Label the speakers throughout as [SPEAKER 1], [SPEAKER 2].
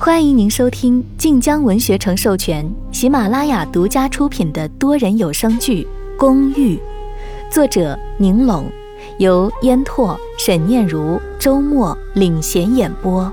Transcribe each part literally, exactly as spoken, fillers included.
[SPEAKER 1] 欢迎您收听晋江文学城授权、喜马拉雅独家出品的多人有声剧《公寓》，作者宁龙，由烟拓、沈念如、周末领衔演播。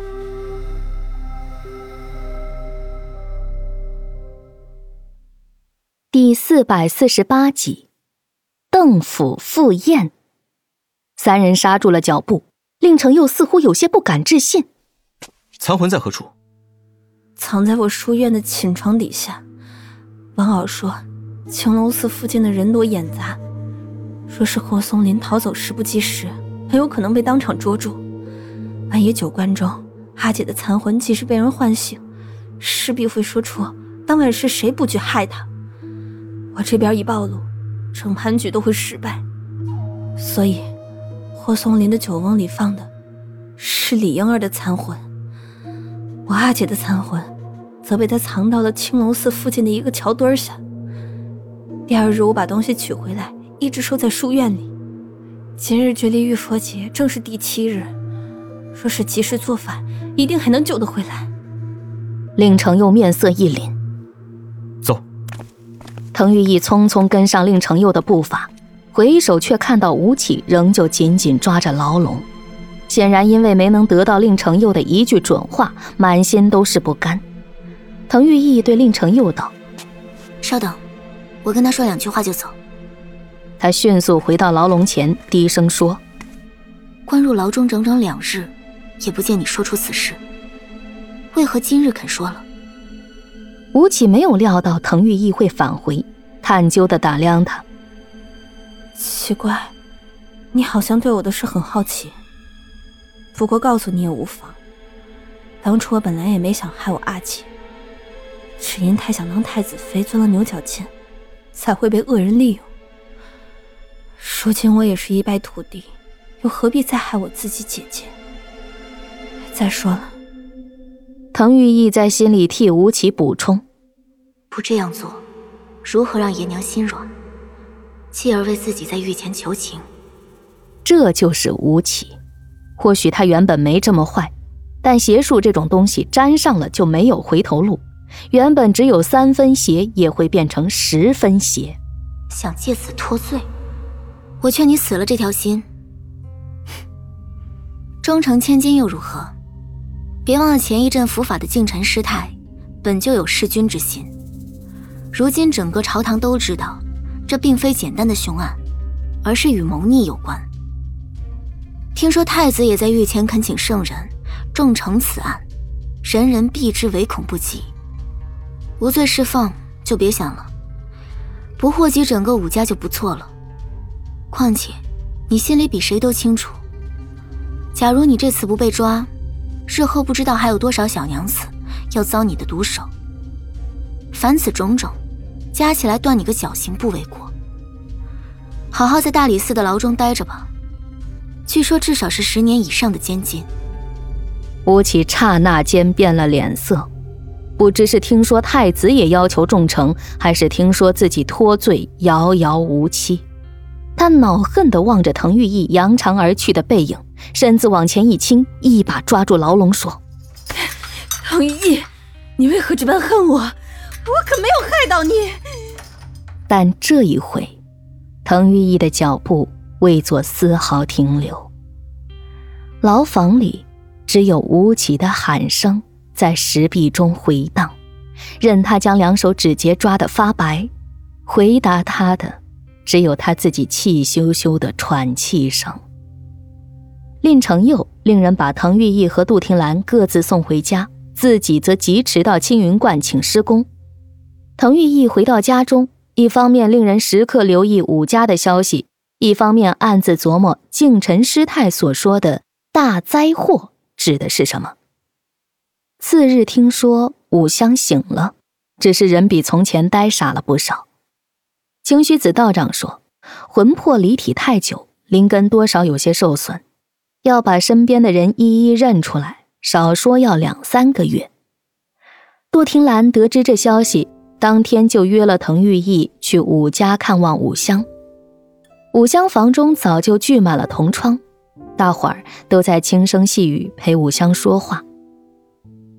[SPEAKER 1] 第四百四十八集，邓府赴宴。三人刹住了脚步，令程又似乎有些不敢置信。
[SPEAKER 2] 残魂在何处？
[SPEAKER 3] 藏在我书院的寝床底下。王媪说青龙寺附近的人多眼杂，说是霍松林逃走时不及时，很有可能被当场捉住。万一酒罐中阿姐的残魂即使被人唤醒，势必会说出当晚是谁布局害她。我这边一暴露，整盘局都会失败。所以霍松林的酒瓮里放的是李婴儿的残魂，我阿姐的残魂则被他藏到了青龙寺附近的一个桥墩下。第二日我把东西取回来，一直收在书院里。今日距离浴佛节正是第七日，若是及时做法，一定还能救得回来。
[SPEAKER 1] 令程又面色一凛，
[SPEAKER 2] 走。
[SPEAKER 1] 滕玉义匆匆跟上令程佑的步伐，回首却看到吴起仍旧紧紧抓着牢笼，显然因为没能得到令程佑的一句准话，满心都是不甘。滕玉义对令程佑道：
[SPEAKER 4] 稍等，我跟他说两句话就走。
[SPEAKER 1] 他迅速回到牢笼前，低声说：
[SPEAKER 4] 关入牢中整整两日，也不见你说出此事，为何今日肯说了？
[SPEAKER 1] 吴起没有料到滕玉义会返回，探究地打量他。
[SPEAKER 3] 奇怪，你好像对我的事很好奇，不过告诉你也无妨。当初我本来也没想害我阿姐，只因太想当太子妃钻了牛角尖，才会被恶人利用。如今我也是一败涂地，又何必再害我自己姐姐？再说了，
[SPEAKER 1] 滕玉义在心里替吴起补充：
[SPEAKER 4] 不这样做，如何让爷娘心软，继而为自己在御前求情？
[SPEAKER 1] 这就是吴起。或许他原本没这么坏，但邪术这种东西沾上了就没有回头路，原本只有三分邪也会变成十分邪。
[SPEAKER 4] 想借此脱罪，我劝你死了这条心。终成千金又如何？别忘了前一阵伏法的靖臣师太本就有弑君之心，如今整个朝堂都知道，这并非简单的凶案，而是与谋逆有关。听说太子也在御前恳请圣人重惩此案，人人避之唯恐不及。无罪释放就别想了，不祸及整个武家就不错了。况且你心里比谁都清楚，假如你这次不被抓，日后不知道还有多少小娘子要遭你的毒手。凡此种种加起来断你个绞刑不为过。好好在大理寺的牢中待着吧，据说至少是十年以上的监禁。
[SPEAKER 1] 吴起刹那间变了脸色，不知是听说太子也要求重惩，还是听说自己脱罪遥遥无期。他恼恨地望着滕玉义扬长而去的背影，身子往前一倾，一把抓住牢笼说：
[SPEAKER 3] 滕玉义，你为何这般恨我？我可没有害到你。
[SPEAKER 1] 但这一回滕玉义的脚步未做丝毫停留。牢房里只有吴起的喊声在石壁中回荡，任他将两手指节抓得发白，回答他的只有他自己气咻咻的喘气声。令程佑令人把滕玉义和杜婷兰各自送回家，自己则疾驰到青云观请师公。滕玉义回到家中，一方面令人时刻留意武家的消息，一方面暗自琢磨靖臣师太所说的大灾祸指的是什么。次日听说武香醒了，只是人比从前呆傻了不少。清虚子道长说，魂魄离体太久，灵根多少有些受损，要把身边的人一一认出来，少说要两三个月。杜婷兰得知这消息，当天就约了滕玉义去武家看望武香。武香房中早就聚满了同窗，大伙儿都在轻声细语陪武香说话。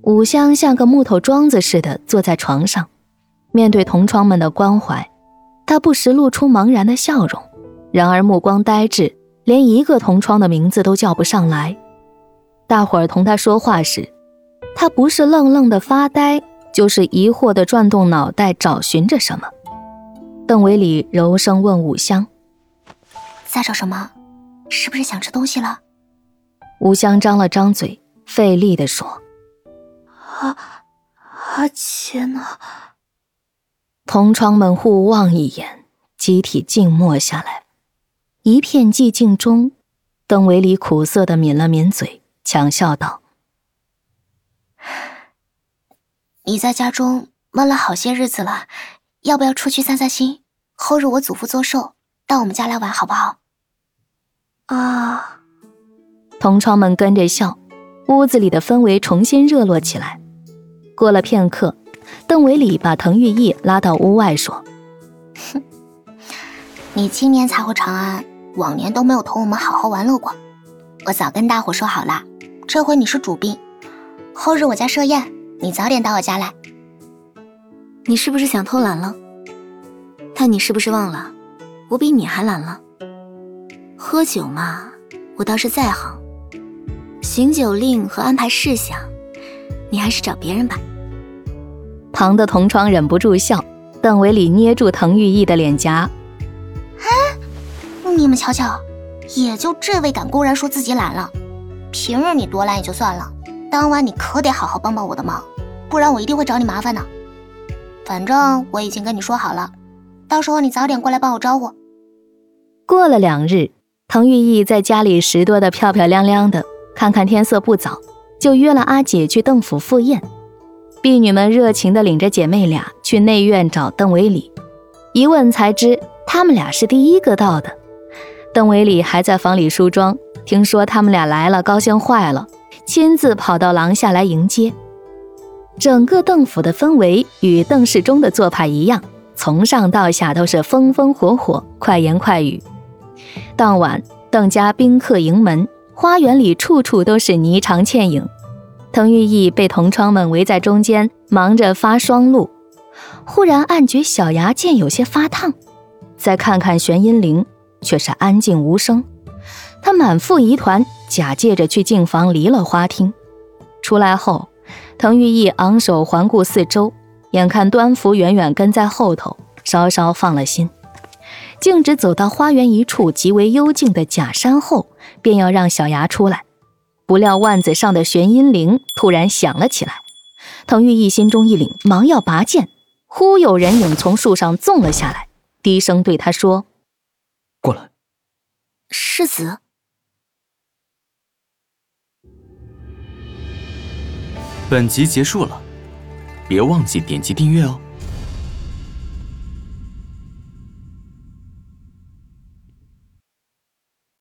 [SPEAKER 1] 武香像个木头桩子似的坐在床上，面对同窗们的关怀，他不时露出茫然的笑容，然而目光呆滞，连一个同窗的名字都叫不上来。大伙儿同他说话时，他不是愣愣的发呆，就是疑惑地转动脑袋找寻着什么。邓维礼柔声问武香：
[SPEAKER 4] 在找什么？是不是想吃东西了？
[SPEAKER 1] 武香张了张嘴，费力地说：
[SPEAKER 3] 阿阿杰呢？
[SPEAKER 1] 同窗们互望一眼，集体静默下来。一片寂静中，邓维礼苦涩地抿了抿嘴，强笑道：
[SPEAKER 4] 你在家中闷了好些日子了，要不要出去散散心？后日我祖父做寿，到我们家来玩好不好？
[SPEAKER 3] 啊！
[SPEAKER 1] 同窗们跟着笑，屋子里的氛围重新热络起来。过了片刻，邓维礼把滕玉义拉到屋外说：
[SPEAKER 4] 哼，你今年才回长安，往年都没有同我们好好玩乐过。我早跟大伙说好了，这回你是主宾，后日我家设宴，你早点到我家来。你是不是想偷懒了？但你是不是忘了，我比你还懒了？喝酒嘛，我倒是在行，行酒令和安排事项，你还是找别人吧。
[SPEAKER 1] 旁的同窗忍不住笑，邓维礼捏住滕玉义的脸颊：
[SPEAKER 4] 哎，你们瞧瞧，也就这位敢公然说自己懒了。平日你多懒也就算了，当晚你可得好好帮帮我的忙，不然我一定会找你麻烦的。反正我已经跟你说好了，到时候你早点过来帮我招呼。
[SPEAKER 1] 过了两日，滕玉义在家里拾掇得漂漂亮亮的，看看天色不早，就约了阿姐去邓府赴宴。婢女们热情地领着姐妹俩去内院找邓维礼，一问才知他们俩是第一个到的。邓维礼还在房里梳妆，听说他们俩来了，高兴坏了，亲自跑到廊下来迎接。整个邓府的氛围与邓氏中的做派一样，从上到下都是风风火火，快言快语。当晚，邓家宾客迎门，花园里处处都是霓裳倩影。滕玉义被同窗们围在中间，忙着发霜露。忽然暗觉小牙剑有些发烫，再看看玄阴灵，却是安静无声。他满腹疑团，假借着去净房离了花厅。出来后，滕玉义昂首环顾四周，眼看端福远远跟在后头，稍稍放了心，径直走到花园一处极为幽静的假山后，便要让小牙出来。不料腕子上的玄阴铃突然响了起来，滕玉义心中一凛，忙要拔剑，忽有人影从树上纵了下来，低声对他说：
[SPEAKER 2] 过来。
[SPEAKER 4] 世子。
[SPEAKER 2] 本集结束了，别忘记点击订阅哦。